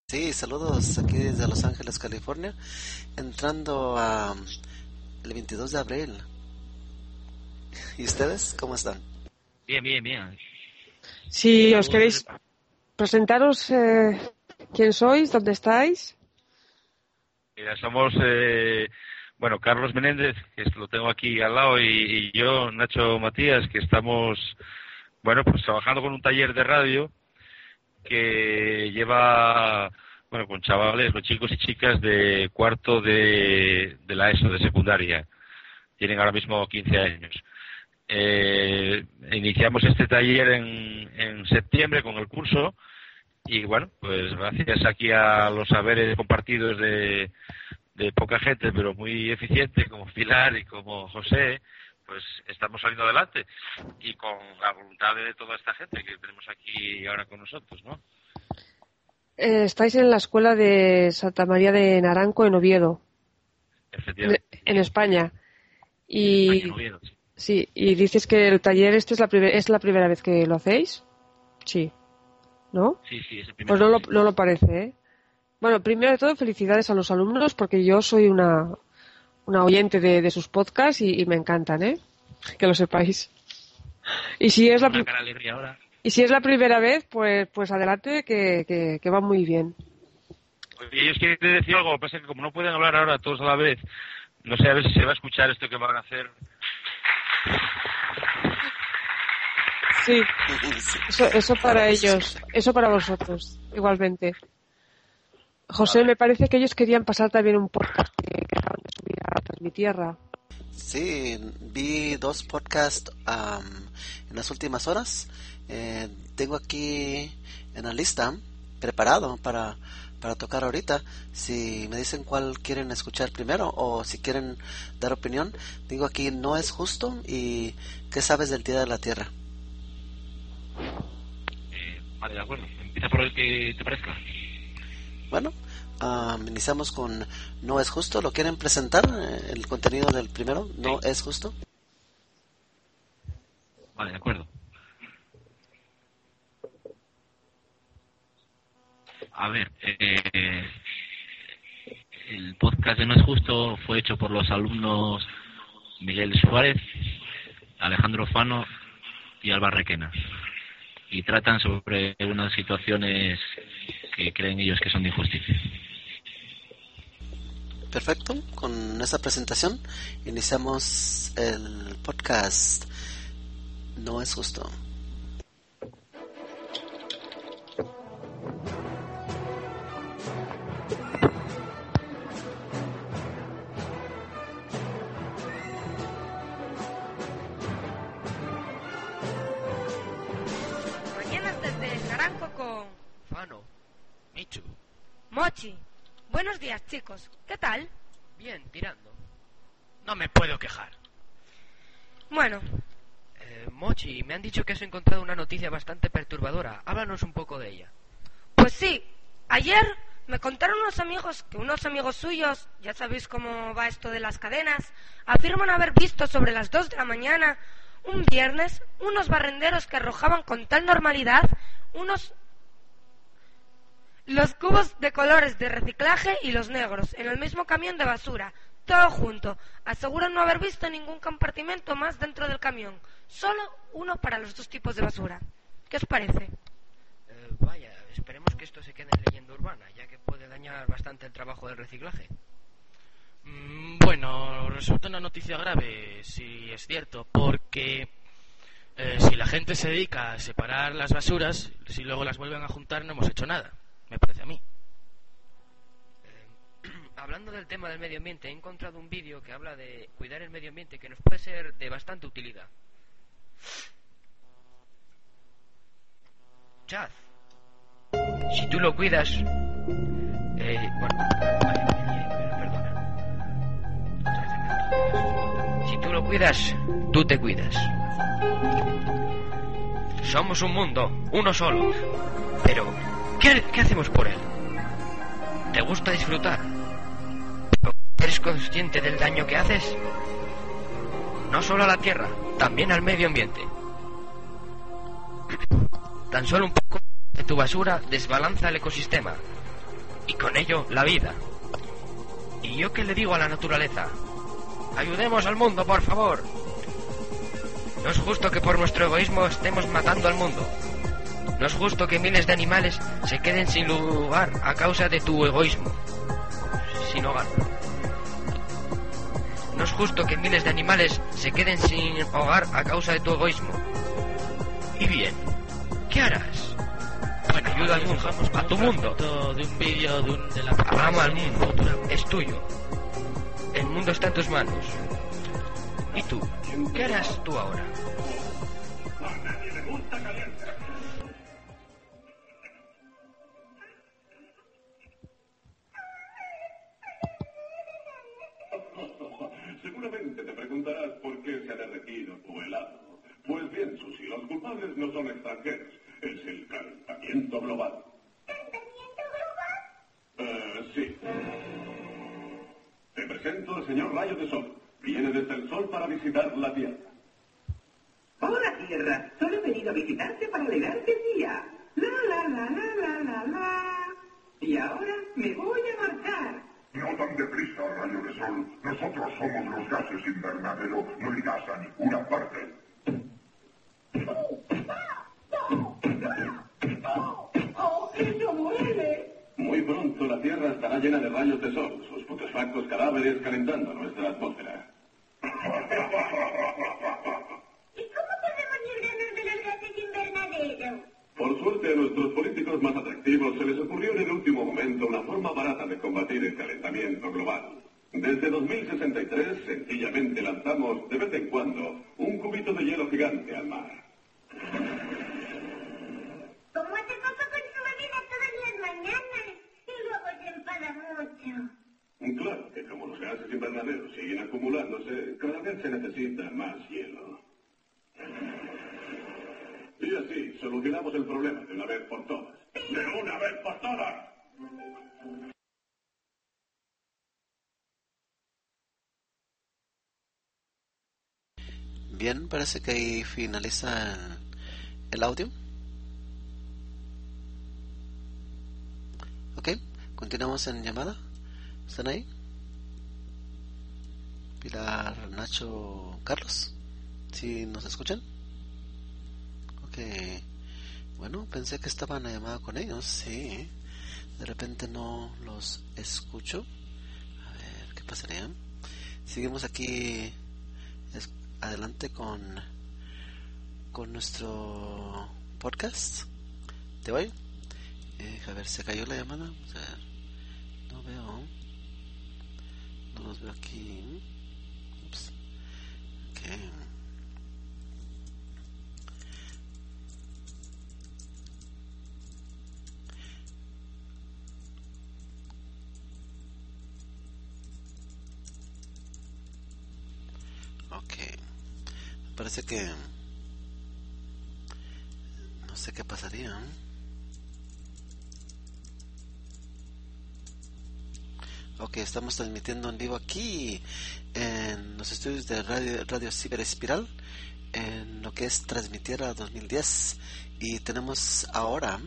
Sí, saludos aquí desde Los Ángeles, California, entrando a el 22 de abril. ¿Y ustedes cómo están? Bien, bien, bien. Si os queréis presentaros, quién sois, dónde estáis. Mira, somos, Carlos Menéndez, que lo tengo aquí al lado, y yo, Nacho Matías, que estamos, pues trabajando con un taller de radio que lleva, con chavales, con chicos y chicas de cuarto de la ESO, de secundaria. Tienen ahora mismo 15 años. Iniciamos este taller en septiembre con el curso y pues gracias aquí a los saberes compartidos de poca gente pero muy eficiente como Pilar y como José, pues estamos saliendo adelante y con la voluntad de toda esta gente que tenemos aquí ahora con nosotros, ¿no? Estáis en la escuela de Santa María de Naranco en Oviedo, en España. Y en Oviedo, sí. Sí, y dices que el taller es la primera vez que lo hacéis. Sí, ¿no? Sí, es el primer. Pues no lo parece, ¿eh? Bueno, primero de todo, felicidades a los alumnos porque yo soy una oyente de sus podcasts y me encantan, ¿eh? Que lo sepáis. Y si es la primera vez, pues adelante, que va muy bien. Y ellos quieren decir algo, lo que pasa es que como no pueden hablar ahora todos a la vez, no sé a ver si se va a escuchar esto que van a hacer. Sí, eso para ellos, eso para vosotros, igualmente. José, me parece que ellos querían pasar también un podcast que acaban de subir a mi tierra. Sí, vi 2 podcasts en las últimas horas. Tengo aquí en la lista preparado para tocar ahorita. Si me dicen cuál quieren escuchar primero o si quieren dar opinión, tengo aquí No es justo y ¿Qué sabes del Día de la Tierra? Vale, de acuerdo. Empieza por el que te parezca. Bueno, iniciamos con No es justo. ¿Lo quieren presentar? El contenido del primero, No es justo. Vale, de acuerdo. A ver, el podcast de No es justo fue hecho por los alumnos Miguel Suárez, Alejandro Fano y Alba Requena. Y tratan sobre unas situaciones que creen ellos que son de injusticia. Perfecto, con esa presentación iniciamos el podcast No es justo. Mochi, buenos días chicos, ¿qué tal? Bien, tirando. No me puedo quejar. Bueno. Mochi, me han dicho que has encontrado una noticia bastante perturbadora. Háblanos un poco de ella. Pues sí, ayer me contaron unos amigos suyos, ya sabéis cómo va esto de las cadenas, afirman haber visto sobre las 2 de la mañana, un viernes, unos barrenderos que arrojaban con tal normalidad los cubos de colores de reciclaje y los negros en el mismo camión de basura, todo junto. Aseguran no haber visto ningún compartimento más dentro del camión, solo uno para los 2 tipos de basura. ¿Qué os parece? Vaya, esperemos que esto se quede en leyenda urbana, ya que puede dañar bastante el trabajo del reciclaje. Bueno, resulta una noticia grave, si es cierto, porque si la gente se dedica a separar las basuras, si luego las vuelven a juntar no hemos hecho nada. Me parece a mí. Hablando del tema del medio ambiente, he encontrado un vídeo que habla de cuidar el medio ambiente que nos puede ser de bastante utilidad. Chad, si tú lo cuidas... Si tú lo cuidas, tú te cuidas. Somos un mundo, uno solo. Pero... ¿Qué hacemos por él? ¿Te gusta disfrutar? ¿Eres consciente del daño que haces? No solo a la tierra, también al medio ambiente. Tan solo un poco de tu basura desbalanza el ecosistema. y con ello la vida. ¿Y yo qué le digo a la naturaleza? Ayudemos al mundo, por favor. No es justo que por nuestro egoísmo estemos matando al mundo. No es justo que miles de animales se queden sin lugar a causa de tu egoísmo. Sin hogar. No es justo que miles de animales se queden sin hogar a causa de tu egoísmo. Y bien, ¿qué harás? Bueno, ayuda al mundo, a tu mundo. De un vídeo de la Ama al mundo, es tuyo. El mundo está en tus manos. ¿Y tú? ¿Qué harás tú ahora? Seguramente te preguntarás por qué se ha derretido tu helado. Pues bien, Susi, los culpables no son extranjeros. Es el calentamiento global. ¿Calentamiento global? Sí. Te presento al señor Rayo de Sol. Viene desde el Sol para visitar la Tierra. Hola, Tierra. Solo he venido a visitarte para alegrarte el día. La. Y ahora me voy a marchar. No tan deprisa, Rayo de Sol. Nosotros somos los gases invernadero. No irás a ninguna parte. ¡Oh, eso duele! Muy pronto la Tierra estará llena de rayos de sol, sus putrefactos cadáveres calentando nuestra atmósfera. ¿Y cómo podemos librarnos de los gases invernaderos? Por suerte a nuestros políticos más atractivos se les ocurrió en el último momento una forma barata de combatir el calentamiento global. Desde 2063 sencillamente lanzamos de vez en cuando un cubito de hielo gigante al mar. ¿Cómo hace papá con su bebida todas las mañanas? Y luego se enfada mucho. Claro que como los gases invernaderos siguen acumulándose, cada vez se necesita más hielo. Y así solucionamos el problema de una vez por todas. ¡De una vez por todas! Bien, parece que ahí finaliza el audio. Ok, continuamos en llamada. ¿Están ahí? Pilar, Nacho, Carlos. ¿Sí nos escuchan? Ok. Bueno, pensé que estaba en la llamada con ellos. Sí. De repente no los escucho. A ver, ¿qué pasaría? Seguimos aquí adelante con nuestro podcast de hoy. A ver, se cayó la llamada. A ver, no los veo aquí. Ups. Okay. Parece que no sé qué pasaría. Ok, estamos transmitiendo en vivo aquí en los estudios de Radio Ciber Espiral, en lo que es Transmitiera 2010, y tenemos ahora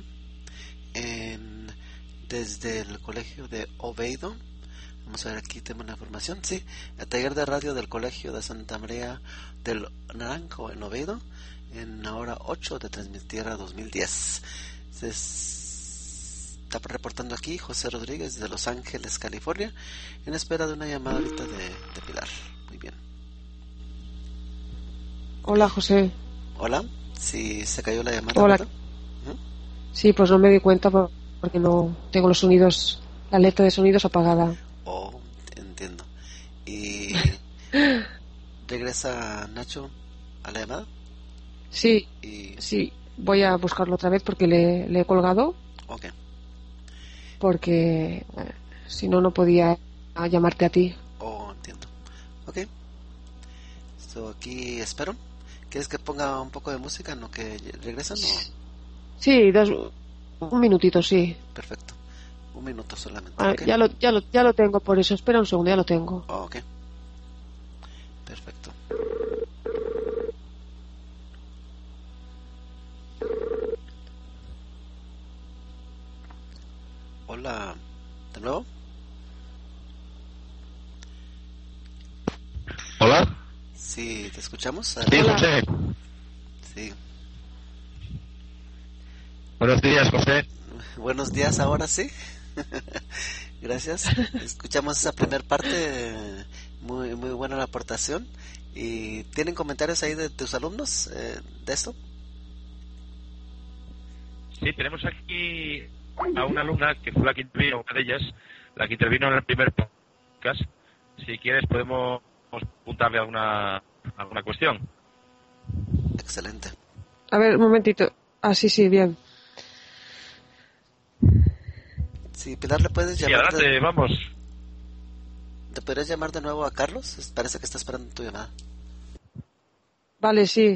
desde el colegio de Oviedo. Vamos a ver, aquí tenemos la información. Sí, el taller de radio del Colegio de Santa María del Naranjo en Oviedo, en la hora 8 de Transmitiera 2010. Se está reportando aquí José Rodríguez de Los Ángeles, California, en espera de una llamada ahorita de Pilar. Muy bien. Hola, José. Hola, sí, se cayó la llamada. Hola. ¿Verdad? Sí, pues no me di cuenta porque no tengo los sonidos, la alerta de sonidos apagada. Oh, entiendo. ¿Y regresa Nacho a la llamada? Sí, sí. Voy a buscarlo otra vez porque le he colgado. Ok. Porque si no, no podía llamarte a ti. Oh, entiendo. Ok. So, aquí espero. ¿Quieres que ponga un poco de música en lo que regresan? Sí, un minutito, sí. Perfecto. Un minuto solamente. Okay. Ya lo tengo, por eso. Espera un segundo, ya lo tengo. Oh, ok. Perfecto. Hola, de nuevo. Hola. Sí, te escuchamos. Sí, José. Sí. Buenos días, José. Buenos días, ahora sí. Gracias. Escuchamos esa primera parte, muy muy buena la aportación. ¿Y tienen comentarios ahí de tus alumnos de esto? Sí, tenemos aquí a una alumna que fue la que intervino, una de ellas, la que intervino en el primer podcast. Si quieres podemos apuntarle alguna cuestión. Excelente. A ver, un momentito. Ah, sí, bien. Sí, Pilar, ¿le puedes Sí, llamar? adelante, vamos. ¿Te podrías llamar de nuevo a Carlos? Parece que está esperando tu llamada. Vale, sí.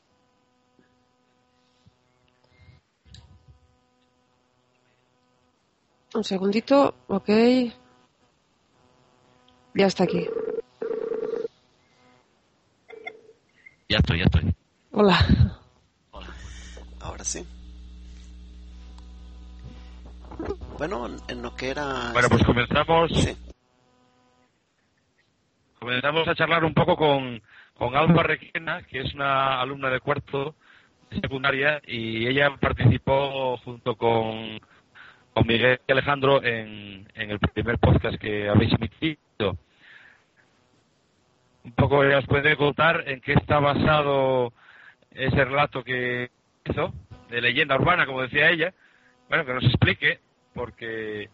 Un segundito, ok. Ya está aquí. Ya estoy. Hola. Ahora sí. Bueno, en lo que era... Bueno, pues comenzamos. Sí. Comenzamos a charlar un poco con Alba Requena, que es una alumna de cuarto de secundaria, y ella participó junto con Miguel y Alejandro en el primer podcast que habéis emitido. Un poco ella os puede contar en qué está basado ese relato que hizo, de leyenda urbana, como decía ella. Bueno, que nos explique, porque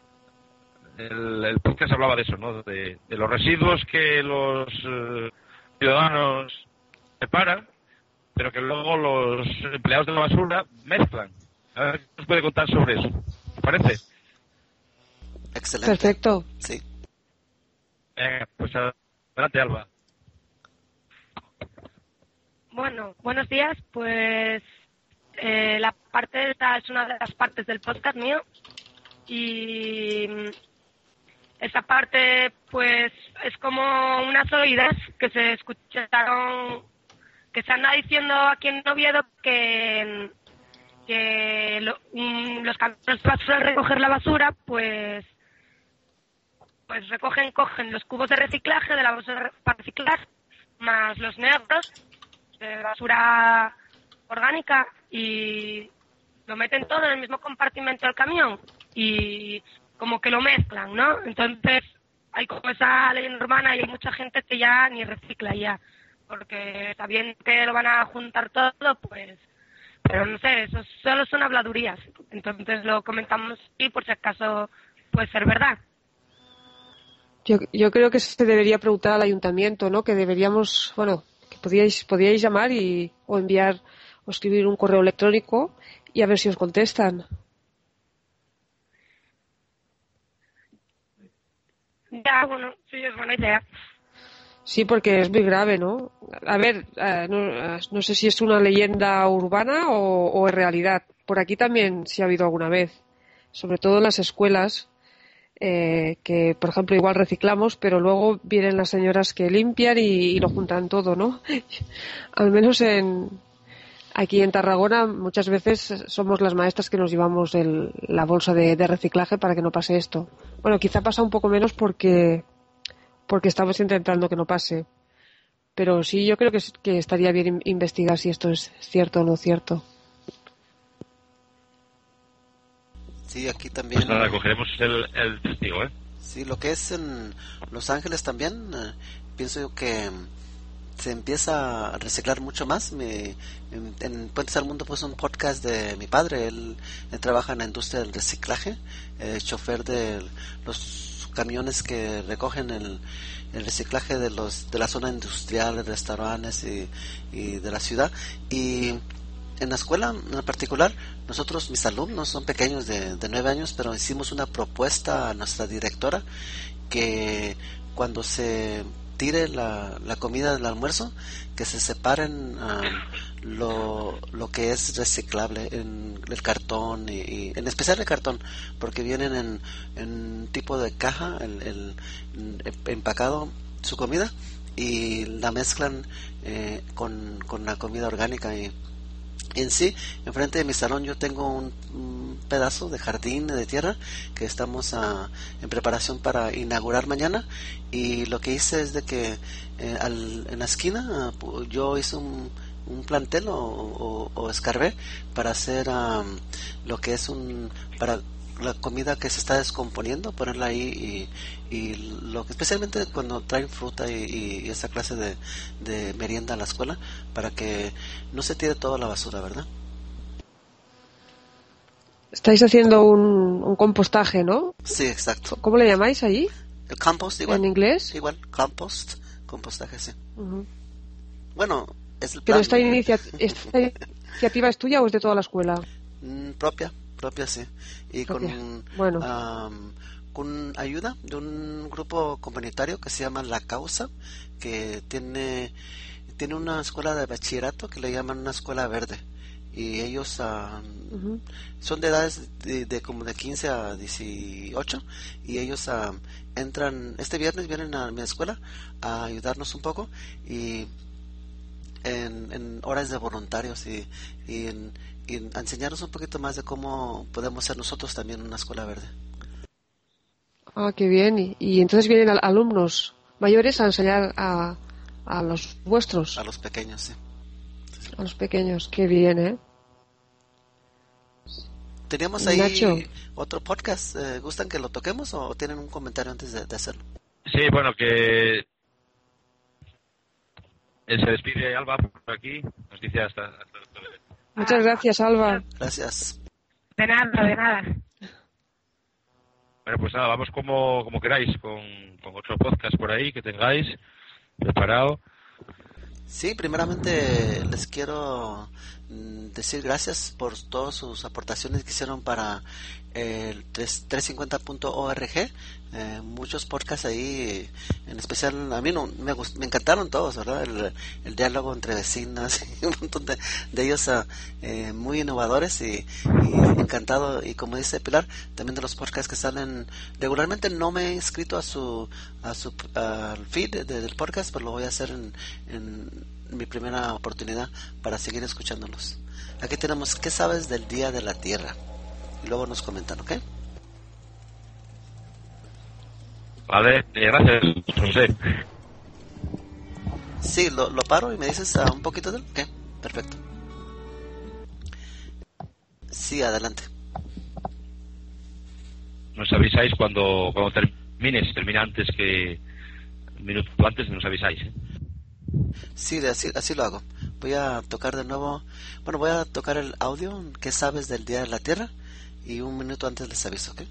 el podcast hablaba de eso, ¿no? De los residuos que los ciudadanos separan, pero que luego los empleados de la basura mezclan. A ver, ¿qué nos puede contar sobre eso? ¿Te parece? Excelente. Perfecto. Sí. Venga, pues adelante, Alba. Bueno, buenos días. Pues la parte esta es una de las partes del podcast mío y esa parte pues es como unas oídas que se escucharon, que se anda diciendo aquí en Oviedo que los camiones para recoger la basura pues cogen los cubos de reciclaje de la basura para reciclar más los negros de basura orgánica y lo meten todo en el mismo compartimento del camión y como que lo mezclan, ¿no? Entonces hay como esa leyenda urbana y hay mucha gente que ya ni recicla ya, porque sabiendo que lo van a juntar todo, pues, pero no sé, eso solo son habladurías. Entonces lo comentamos y por si acaso puede ser verdad. Yo creo que se debería preguntar al ayuntamiento, ¿no? Que deberíamos, bueno, que podíais llamar o enviar o escribir un correo electrónico y a ver si os contestan. Ya, bueno, sí, es buena idea. Sí, porque es muy grave, ¿no? A ver, no sé si es una leyenda urbana o es realidad. Por aquí también sí ha habido alguna vez, sobre todo en las escuelas, que, por ejemplo, igual reciclamos, pero luego vienen las señoras que limpian y lo juntan todo, ¿no? Al menos aquí en Tarragona muchas veces somos las maestras que nos llevamos la bolsa de reciclaje para que no pase esto. Bueno, quizá pasa un poco menos porque estamos intentando que no pase. Pero sí, yo creo que estaría bien investigar si esto es cierto o no cierto. Sí, aquí también. Pues nada, cogeremos el testigo, ¿eh? Sí, lo que es en Los Ángeles también, pienso yo que se empieza a reciclar mucho más. En Puentes al Mundo pues un podcast de mi padre, él trabaja en la industria del reciclaje, chofer de los camiones que recogen el reciclaje de la zona industrial, de restaurantes y de la ciudad. Y en la escuela en particular, nosotros, mis alumnos son pequeños de 9 años, pero hicimos una propuesta a nuestra directora que cuando se tire la comida del almuerzo, que se separen lo que es reciclable, en el cartón y en especial el cartón, porque vienen en tipo de caja empacado su comida y la mezclan con la comida orgánica y En sí, enfrente de mi salón yo tengo un pedazo de jardín de tierra que estamos en preparación para inaugurar mañana, y lo que hice es de que en la esquina yo hice un plantel o escarbé para hacer lo que es para la comida que se está descomponiendo, ponerla ahí, y lo que especialmente cuando traen fruta y esa clase de merienda a la escuela, para que no se tire toda la basura, ¿verdad? Estáis haciendo un compostaje, ¿no? Sí, exacto. ¿Cómo le llamáis allí? El compost, igual. ¿En inglés? Igual, compostaje, sí. Uh-huh. Bueno, es el plan. ¿Pero esta iniciativa es tuya o es de toda la escuela? Propia, sí. Y propia. Con ayuda de un grupo comunitario que se llama La Causa, que tiene una escuela de bachillerato que le llaman una escuela verde, y ellos uh-huh. son de edades de como de 15 a 18, y ellos entran este viernes, vienen a mi escuela a ayudarnos un poco, y en horas de voluntarios, y a enseñarnos un poquito más de cómo podemos ser nosotros también una escuela verde. Ah, qué bien. Y entonces vienen alumnos mayores a enseñar a los vuestros. A los pequeños, sí. A los pequeños, qué bien, ¿eh? Teníamos ahí Nacho. otro podcast. ¿Gustan que lo toquemos o tienen un comentario antes de hacerlo? Sí, bueno, que se despide Alba por aquí. Nos dice hasta Muchas gracias, Alba. Gracias. De nada. Bueno, pues nada, vamos como queráis, con otro podcast por ahí que tengáis preparado. Sí, primeramente les quiero decir gracias por todas sus aportaciones que hicieron para el 350.org. Muchos podcasts ahí, en especial a mí me encantaron todos, ¿verdad? El diálogo entre vecinas, un montón de ellos muy innovadores, y encantado. Y como dice Pilar, también de los podcasts que salen regularmente. No me he inscrito al feed del podcast, pero lo voy a hacer en mi primera oportunidad para seguir escuchándolos. Aquí tenemos ¿Qué sabes del Día de la Tierra? Y luego nos comentan, ¿ok? Vale, gracias, José. Sí, lo paro y me dices un poquito de él. Ok, perfecto. Sí, adelante. Nos avisáis cuando termina antes que un minuto antes, nos avisáis, ¿eh? Sí, así lo hago. Voy a tocar de nuevo. Bueno, voy a tocar el audio ¿Qué sabes del Día de la Tierra? Y un minuto antes les aviso, ¿ok?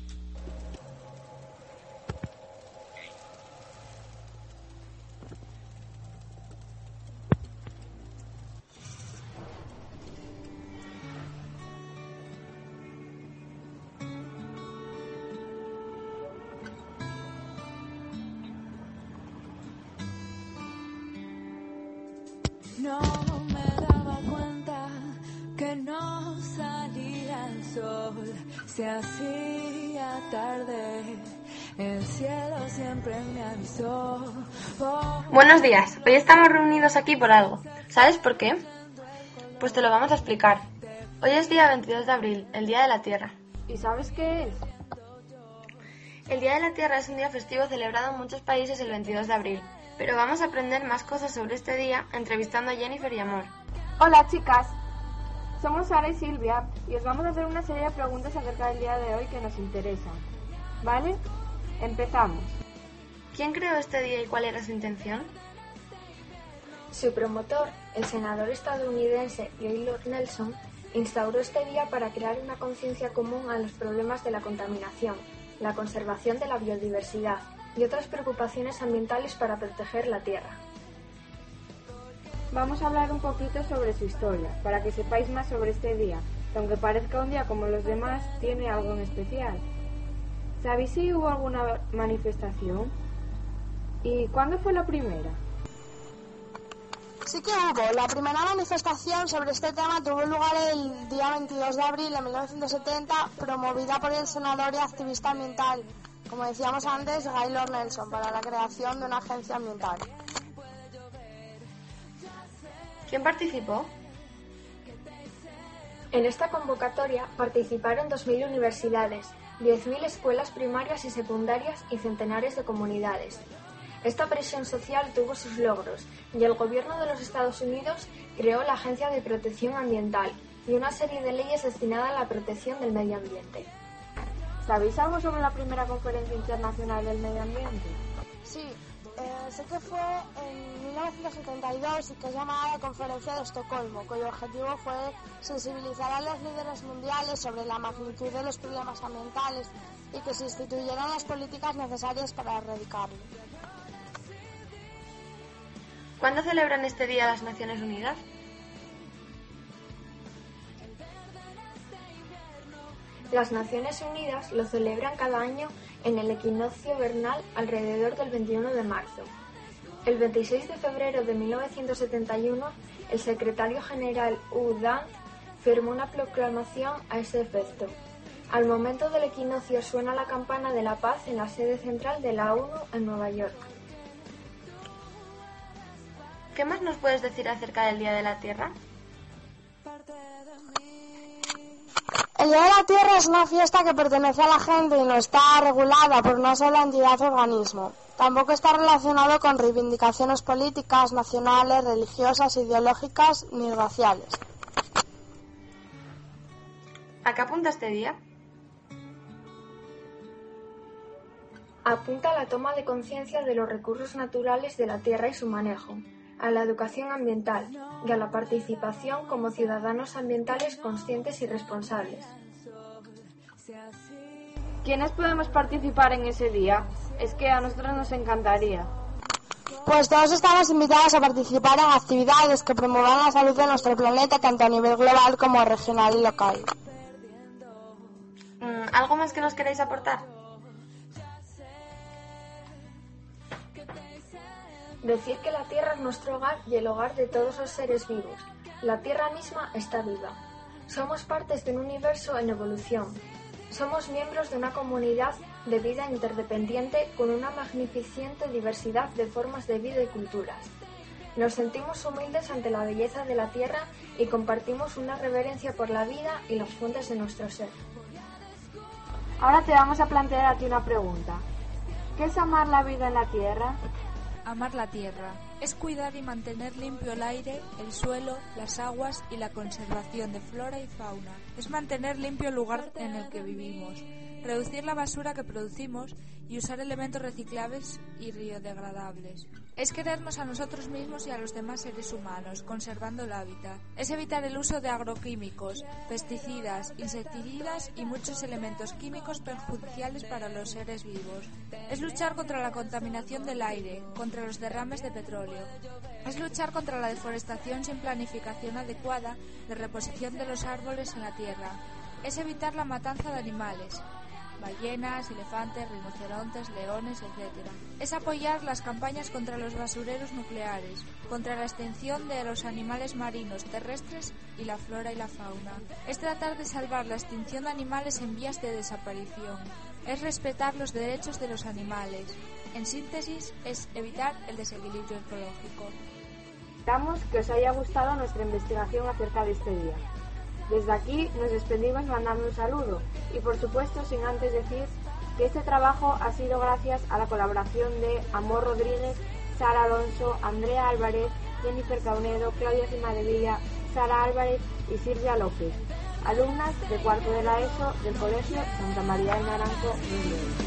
No me daba cuenta que no salía el sol, se hacía tarde, el cielo siempre me avisó. Buenos días, hoy estamos reunidos aquí por algo. ¿Sabes por qué? Pues te lo vamos a explicar. Hoy es día 22 de abril, el Día de la Tierra. ¿Y sabes qué es? El Día de la Tierra es un día festivo celebrado en muchos países el 22 de abril. Pero vamos a aprender más cosas sobre este día entrevistando a Jennifer y Amor. Hola chicas, somos Sara y Silvia y os vamos a hacer una serie de preguntas acerca del día de hoy que nos interesan. ¿Vale? Empezamos. ¿Quién creó este día y cuál era su intención? Su promotor, el senador estadounidense Gaylord Nelson, instauró este día para crear una conciencia común a los problemas de la contaminación, la conservación de la biodiversidad y otras preocupaciones ambientales para proteger la tierra. Vamos a hablar un poquito sobre su historia, para que sepáis más sobre este día, que aunque parezca un día como los demás, tiene algo en especial. ¿Sabéis si hubo alguna manifestación? ¿Y cuándo fue la primera? Sí que hubo. La primera manifestación sobre este tema tuvo lugar el día 22 de abril de 1970, promovida por el senador y activista ambiental, como decíamos antes, Gaylord Nelson, para la creación de una agencia ambiental. ¿Quién participó? En esta convocatoria participaron 2.000 universidades, 10.000 escuelas primarias y secundarias y centenares de comunidades. Esta presión social tuvo sus logros y el gobierno de los Estados Unidos creó la Agencia de Protección Ambiental y una serie de leyes destinadas a la protección del medio ambiente. ¿Sabéis algo sobre la primera conferencia internacional del medio ambiente? Sí, sé que fue en 1972 y que es llamada la Conferencia de Estocolmo, cuyo objetivo fue sensibilizar a los líderes mundiales sobre la magnitud de los problemas ambientales y que se instituyeran las políticas necesarias para erradicarlo. ¿Cuándo celebran este día las Naciones Unidas? Las Naciones Unidas lo celebran cada año en el equinoccio vernal alrededor del 21 de marzo. El 26 de febrero de 1971, el secretario general U. Dant firmó una proclamación a ese efecto. Al momento del equinoccio suena la campana de la paz en la sede central de la ONU en Nueva York. ¿Qué más nos puedes decir acerca del Día de la Tierra? El Día de la Tierra es una fiesta que pertenece a la gente y no está regulada por una sola entidad o organismo. Tampoco está relacionado con reivindicaciones políticas, nacionales, religiosas, ideológicas ni raciales. ¿A qué apunta este día? Apunta a la toma de conciencia de los recursos naturales de la tierra y su manejo, a la educación ambiental y a la participación como ciudadanos ambientales conscientes y responsables. ¿Quiénes podemos participar en ese día? Es que a nosotros nos encantaría. Pues todos estamos invitados a participar en actividades que promuevan la salud de nuestro planeta, tanto a nivel global como regional y local. ¿Algo más que nos queréis aportar? Decir que la Tierra es nuestro hogar y el hogar de todos los seres vivos. La Tierra misma está viva. Somos partes de un universo en evolución. Somos miembros de una comunidad de vida interdependiente con una magnificente diversidad de formas de vida y culturas. Nos sentimos humildes ante la belleza de la Tierra y compartimos una reverencia por la vida y las fuentes de nuestro ser. Ahora te vamos a plantear a ti una pregunta. ¿Qué es amar la vida en la Tierra? Amar la tierra es cuidar y mantener limpio el aire, el suelo, las aguas y la conservación de flora y fauna. Es mantener limpio el lugar en el que vivimos, reducir la basura que producimos y usar elementos reciclables y biodegradables. Es querernos a nosotros mismos y a los demás seres humanos, conservando el hábitat. Es evitar el uso de agroquímicos, pesticidas, insecticidas y muchos elementos químicos perjudiciales para los seres vivos. Es luchar contra la contaminación del aire, contra los derrames de petróleo. Es luchar contra la deforestación sin planificación adecuada de reposición de los árboles en la tierra. Es evitar la matanza de animales, ballenas, elefantes, rinocerontes, leones, etc. Es apoyar las campañas contra los basureros nucleares, contra la extinción de los animales marinos, terrestres y la flora y la fauna. Es tratar de salvar la extinción de animales en vías de desaparición. Es respetar los derechos de los animales. En síntesis, es evitar el desequilibrio ecológico. Esperamos que os haya gustado nuestra investigación acerca de este día. Desde aquí nos despedimos mandando un saludo y por supuesto sin antes decir que este trabajo ha sido gracias a la colaboración de Amor Rodríguez, Sara Alonso, Andrea Álvarez, Jennifer Caunedo, Claudia Cimadevilla, Sara Álvarez y Silvia López, alumnas de cuarto de la ESO del Colegio Santa María de Naranjo de León.